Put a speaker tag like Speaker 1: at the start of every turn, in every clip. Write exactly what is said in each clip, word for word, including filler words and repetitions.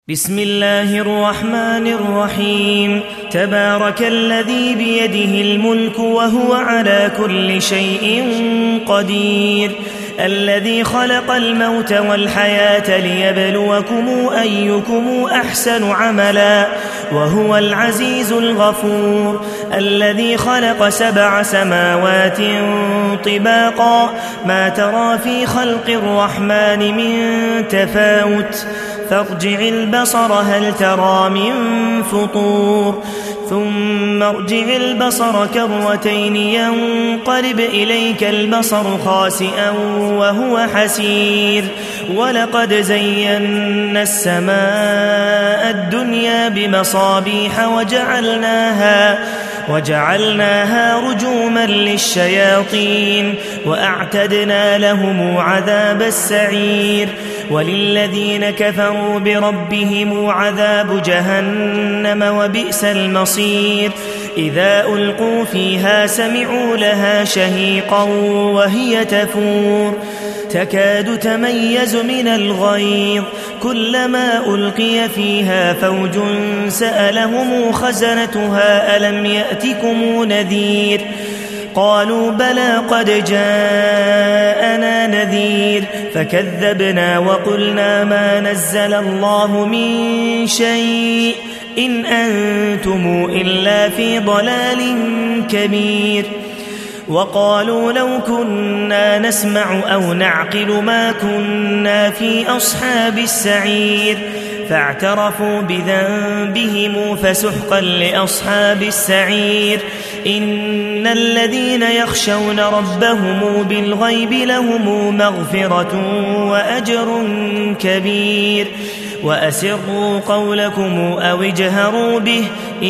Speaker 1: بسم الله الرحمن الرحيم تبارك الذي بيده الملك وهو على كل شيء قدير الذي خلق الموت والحياة ليبلوكم أيكم أحسن عملا وهو العزيز الغفور الذي خلق سبع سماوات طباقا ما ترى في خلق الرحمن من تفاوت فارجع البصر هل ترى من فطور ثم ارجع البصر كرتين ينقلب إليك البصر خاسئا وهو حسير ولقد زينا السماء الدنيا بمصابيح وجعلناها وجعلناها رجوما للشياطين وأعتدنا لهم عذاب السعير وللذين كفروا بربهم عذاب جهنم وبئس المصير إذا ألقوا فيها سمعوا لها شهيقا وهي تفور تكاد تميز من الغيظ كلما ألقي فيها فوج سألهم خزنتها ألم يأتكم نذير قالوا بلى قد جاءنا نذير فكذبنا وقلنا ما نزل الله من شيء إن أنتم إلا في ضلال كبير وقالوا لو كنا نسمع أو نعقل ما كنا في أصحاب السعير فاعترفوا بذنبهم فسحقا لأصحاب السعير إن الذين يخشون ربهم بالغيب لهم مغفرة وأجر كبير وأسروا قولكم أو اجهروا به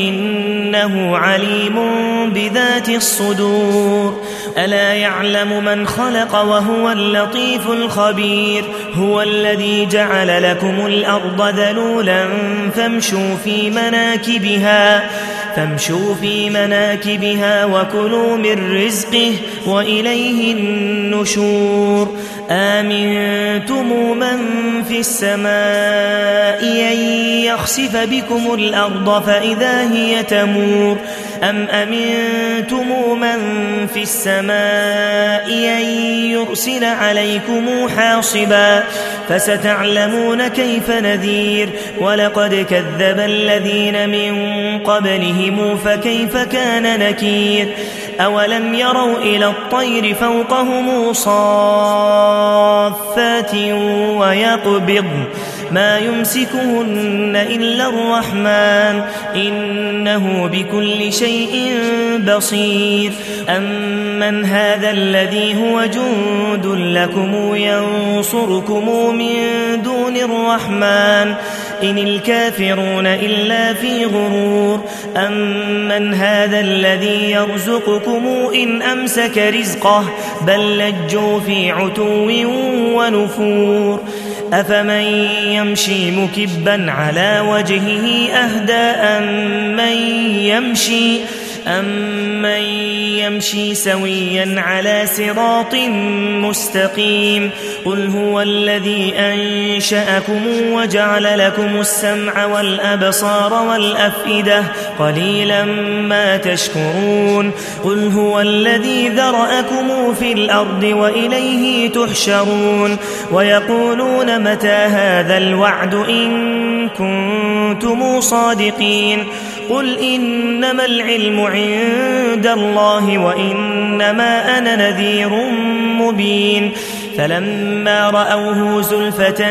Speaker 1: إنه عليم بذات الصدور ألا يعلم من خلق وهو اللطيف الخبير هو الذي جعل لكم الأرض ذلولا فامشوا في مناكبها فامشوا في مناكبها وكلوا من رزقه وإليه النشور آمنتم من في السماء أن يخسف بكم الأرض فإذا هي تمور أم أمنتم من في السماء أن يرسل عليكم حاصبا فستعلمون كيف نذير ولقد كذب الذين من قبلهم فكيف كان نكير أولم يروا إلى الطير فوقهم صافات ويقبض ما يمسكهن إلا الرحمن إنه بكل شيء بصير أمن هذا الذي هو جند لكم ينصركم من دون الرحمن إن الكافرون إلا في غرور أمن هذا الذي يرزقكم إن أمسك رزقه بل لجوا في عتو ونفور أفمن يمشي مكبا على وجهه أهدى أمن يمشي أمن يمشي سويا على صراط مستقيم قل هو الذي أنشأكم وجعل لكم السمع والأبصار والأفئدة قليلا ما تشكرون قل هو الذي ذرأكم في الأرض وإليه تحشرون ويقولون متى هذا الوعد إن كنتم صادقين قل إنما العلم عند الله وإنما أنا نذير مبين فلما رأوه زلفة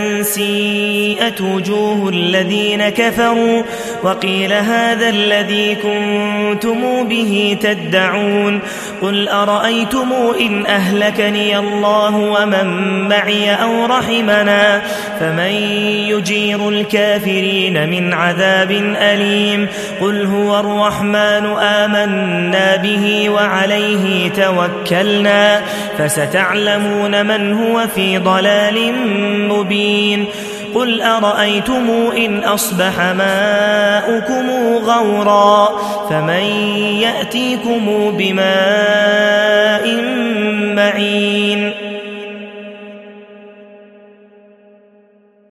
Speaker 1: سيئت وجوه الذين كفروا وقيل هذا الذي كنتم به تدعون قل أرأيتم إن أهلكني الله ومن معي أو رحمنا فمن يجير الكافرين من عذاب أليم قل هو الرحمن آمنا به وعليه توكلنا فستعلمون من هو في ضلال مبين قل أرأيتم إن أصبح ماؤكم غورا فمن يأتيكم بماء معين